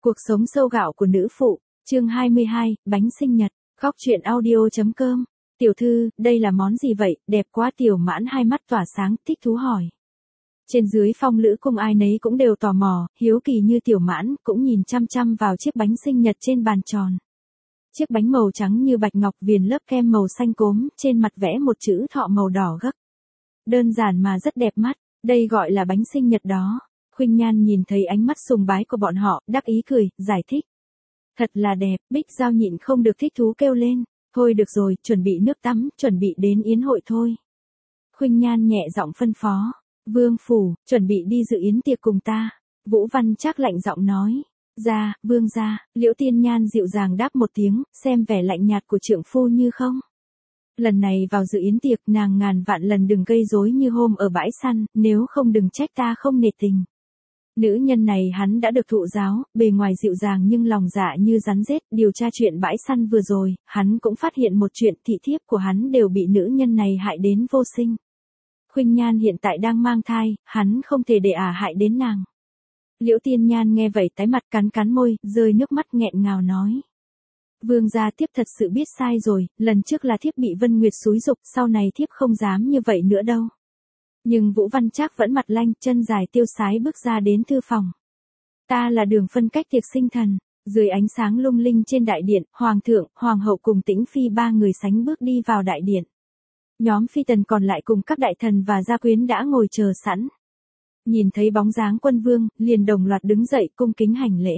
Cuộc sống sâu gạo của nữ phụ, chương 22, bánh sinh nhật, góc truyện audio.com. Tiểu thư, đây là món gì vậy, đẹp quá. Tiểu Mãn hai mắt tỏa sáng, thích thú hỏi. Trên dưới phong lữ cung ai nấy cũng đều tò mò, hiếu kỳ như Tiểu Mãn, cũng nhìn chăm chăm vào chiếc bánh sinh nhật trên bàn tròn. Chiếc bánh màu trắng như bạch ngọc viền lớp kem màu xanh cốm, trên mặt vẽ một chữ thọ màu đỏ gấc. Đơn giản mà rất đẹp mắt, đây gọi là bánh sinh nhật đó. Khuynh Nhan nhìn thấy ánh mắt sùng bái của bọn họ, đắc ý cười, giải thích. Thật là đẹp, Bích Giao nhịn không được thích thú kêu lên. Thôi được rồi, chuẩn bị nước tắm, chuẩn bị đến yến hội thôi. Khuynh Nhan nhẹ giọng phân phó. Vương phủ, chuẩn bị đi dự yến tiệc cùng ta. Vũ Văn Trác lạnh giọng nói. Ra, vương gia. Liễu Tiên Nhan dịu dàng đáp một tiếng, xem vẻ lạnh nhạt của trượng phu như không. Lần này vào dự yến tiệc nàng ngàn vạn lần đừng gây rối như hôm ở bãi săn, nếu không đừng trách ta không nể tình. Nữ nhân này hắn đã được thụ giáo, bề ngoài dịu dàng nhưng lòng dạ như rắn rết. Điều tra chuyện bãi săn vừa rồi, hắn cũng phát hiện một chuyện, thị thiếp của hắn đều bị nữ nhân này hại đến vô sinh. Khuynh Nhan hiện tại đang mang thai, hắn không thể để hại đến nàng. Liễu Tiên Nhan nghe vậy tái mặt cắn cắn môi, rơi nước mắt nghẹn ngào nói. Vương gia, thiếp thật sự biết sai rồi, lần trước là thiếp bị Vân Nguyệt xúi giục, sau này thiếp không dám như vậy nữa đâu. Nhưng Vũ Văn Trác vẫn mặt lanh, chân dài tiêu sái bước ra đến thư phòng. Ta là Đường phân cách tiệc sinh thần. Dưới ánh sáng lung linh trên đại điện, hoàng thượng, hoàng hậu cùng Tĩnh phi ba người sánh bước đi vào đại điện. Nhóm phi tần còn lại cùng các đại thần và gia quyến đã ngồi chờ sẵn. Nhìn thấy bóng dáng quân vương, liền đồng loạt đứng dậy cung kính hành lễ.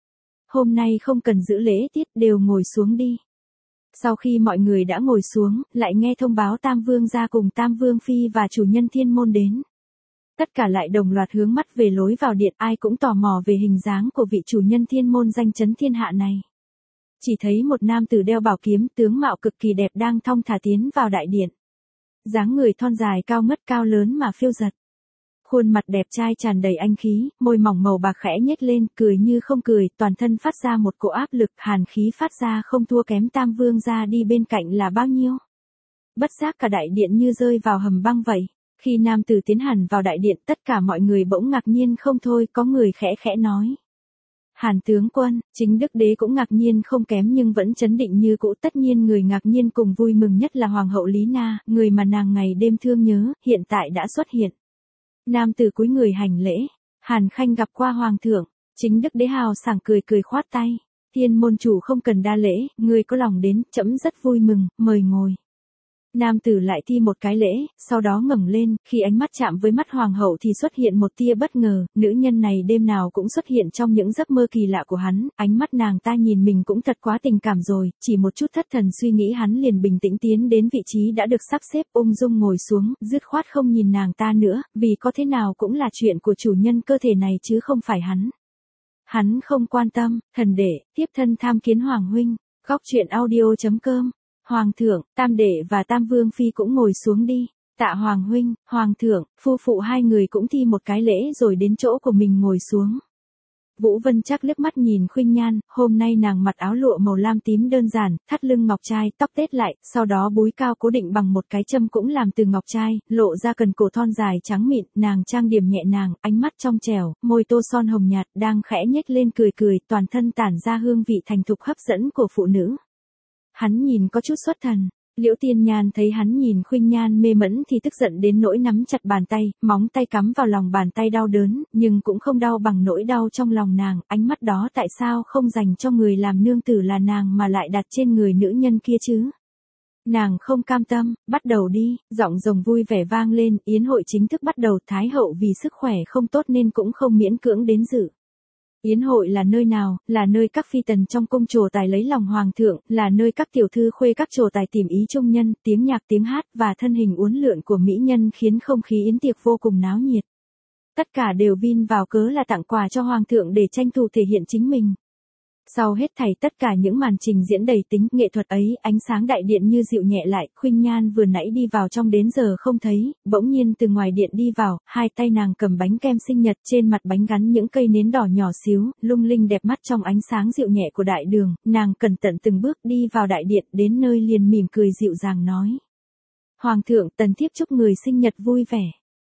Hôm nay không cần giữ lễ tiết, đều ngồi xuống đi. Sau khi mọi người đã ngồi xuống, lại nghe thông báo Tam Vương gia cùng Tam Vương phi và chủ nhân Thiên môn đến. Tất cả lại đồng loạt hướng mắt về lối vào điện, ai cũng tò mò về hình dáng của vị chủ nhân Thiên môn danh chấn thiên hạ này. Chỉ thấy một nam tử đeo bảo kiếm, tướng mạo cực kỳ đẹp đang thong thả tiến vào đại điện. Dáng người thon dài cao ngất cao lớn mà phiêu giật. Khuôn mặt đẹp trai tràn đầy anh khí, môi mỏng màu bạc khẽ nhếch lên, cười như không cười, toàn thân phát ra một cỗ áp lực, hàn khí phát ra không thua kém Tam Vương gia đi bên cạnh là bao nhiêu. Bất giác cả đại điện như rơi vào hầm băng vậy. Khi nam tử tiến hẳn vào đại điện, tất cả mọi người bỗng ngạc nhiên không thôi, có người khẽ khẽ nói. Hàn tướng quân, chính Đức đế cũng ngạc nhiên không kém nhưng vẫn chấn định như cũ. Tất nhiên người ngạc nhiên cùng vui mừng nhất là Hoàng hậu Lý Na, người mà nàng ngày đêm thương nhớ, hiện tại đã xuất hiện. Nam tử cúi người hành lễ. Hàn Khanh gặp qua hoàng thượng. Chính Đức đế hào sảng cười cười khoát tay. Thiên môn chủ không cần đa lễ, người có lòng đến, trẫm rất vui mừng, mời ngồi. Nam tử lại thi một cái lễ, sau đó ngẩng lên, khi ánh mắt chạm với mắt hoàng hậu thì xuất hiện một tia bất ngờ, nữ nhân này đêm nào cũng xuất hiện trong những giấc mơ kỳ lạ của hắn, ánh mắt nàng ta nhìn mình cũng thật quá tình cảm rồi, chỉ một chút thất thần suy nghĩ hắn liền bình tĩnh tiến đến vị trí đã được sắp xếp, ung dung ngồi xuống, dứt khoát không nhìn nàng ta nữa, vì có thế nào cũng là chuyện của chủ nhân cơ thể này chứ không phải hắn. Hắn không quan tâm, thần đệ, tiếp thân tham kiến hoàng huynh, góc truyện audio.com. Hoàng thượng, Tam đệ và Tam Vương phi cũng ngồi xuống đi. Tạ hoàng huynh, hoàng thượng, phu phụ hai người cũng thi một cái lễ rồi đến chỗ của mình ngồi xuống. Vũ Văn Trác liếc mắt nhìn Khuynh Nhan, hôm nay nàng mặc áo lụa màu lam tím đơn giản, thắt lưng ngọc trai, tóc tết lại, sau đó búi cao cố định bằng một cái châm cũng làm từ ngọc trai, lộ ra cần cổ thon dài trắng mịn, nàng trang điểm nhẹ nhàng, ánh mắt trong trẻo, môi tô son hồng nhạt, đang khẽ nhếch lên cười cười, toàn thân tản ra hương vị thành thục hấp dẫn của phụ nữ. Hắn nhìn có chút xuất thần. Liễu Tiên Nhan thấy hắn nhìn Khuynh Nhan mê mẩn thì tức giận đến nỗi nắm chặt bàn tay, móng tay cắm vào lòng bàn tay đau đớn, nhưng cũng không đau bằng nỗi đau trong lòng nàng, ánh mắt đó tại sao không dành cho người làm nương tử là nàng mà lại đặt trên người nữ nhân kia chứ? Nàng không cam tâm, bắt đầu đi, giọng rồng vui vẻ vang lên, yến hội chính thức bắt đầu, Thái hậu vì sức khỏe không tốt nên cũng không miễn cưỡng đến dự. Yến hội là nơi nào, là nơi các phi tần trong cung trổ tài lấy lòng hoàng thượng, là nơi các tiểu thư khuê các trổ tài tìm ý trung nhân, tiếng nhạc tiếng hát và thân hình uốn lượn của mỹ nhân khiến không khí yến tiệc vô cùng náo nhiệt. Tất cả đều vin vào cớ là tặng quà cho hoàng thượng để tranh thủ thể hiện chính mình. Sau hết thảy tất cả những màn trình diễn đầy tính nghệ thuật ấy, ánh sáng đại điện như dịu nhẹ lại, Khuynh Nhan vừa nãy đi vào trong đến giờ không thấy, bỗng nhiên từ ngoài điện đi vào, hai tay nàng cầm bánh kem sinh nhật, trên mặt bánh gắn những cây nến đỏ nhỏ xíu, lung linh đẹp mắt trong ánh sáng dịu nhẹ của đại đường, nàng cẩn thận từng bước đi vào đại điện, đến nơi liền mỉm cười dịu dàng nói. Hoàng thượng, tần thiếp chúc người sinh nhật vui vẻ.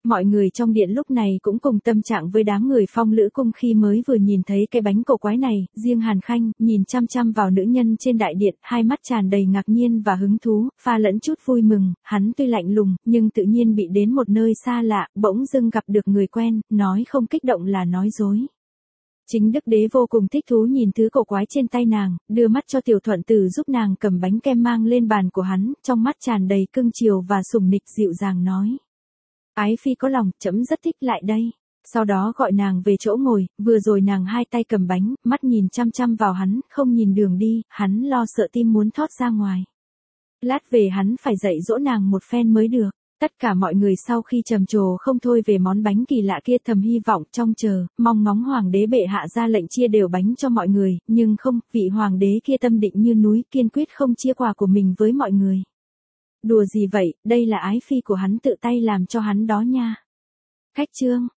Mọi người trong điện lúc này cũng cùng tâm trạng với đám người Phong Lữ cung khi mới vừa nhìn thấy cái bánh cổ quái này, riêng Hàn Khanh, nhìn chăm chăm vào nữ nhân trên đại điện, hai mắt tràn đầy ngạc nhiên và hứng thú, pha lẫn chút vui mừng, hắn tuy lạnh lùng, nhưng tự nhiên bị đến một nơi xa lạ, bỗng dưng gặp được người quen, nói không kích động là nói dối. Chính Đức Đế vô cùng thích thú nhìn thứ cổ quái trên tay nàng, đưa mắt cho Tiểu Thuận Tử giúp nàng cầm bánh kem mang lên bàn của hắn, trong mắt tràn đầy cưng chiều và sủng nịch dịu dàng nói. Ái phi có lòng, trẫm rất thích, lại đây. Sau đó gọi nàng về chỗ ngồi, vừa rồi nàng hai tay cầm bánh, mắt nhìn chăm chăm vào hắn, không nhìn đường đi, hắn lo sợ tim muốn thoát ra ngoài. Lát về hắn phải dạy dỗ nàng một phen mới được. Tất cả mọi người sau khi trầm trồ không thôi về món bánh kỳ lạ kia, thầm hy vọng trông chờ, mong ngóng hoàng đế bệ hạ ra lệnh chia đều bánh cho mọi người, nhưng không, vị hoàng đế kia tâm định như núi, kiên quyết không chia quà của mình với mọi người. Đùa gì vậy, đây là ái phi của hắn tự tay làm cho hắn đó nha. Khách trương.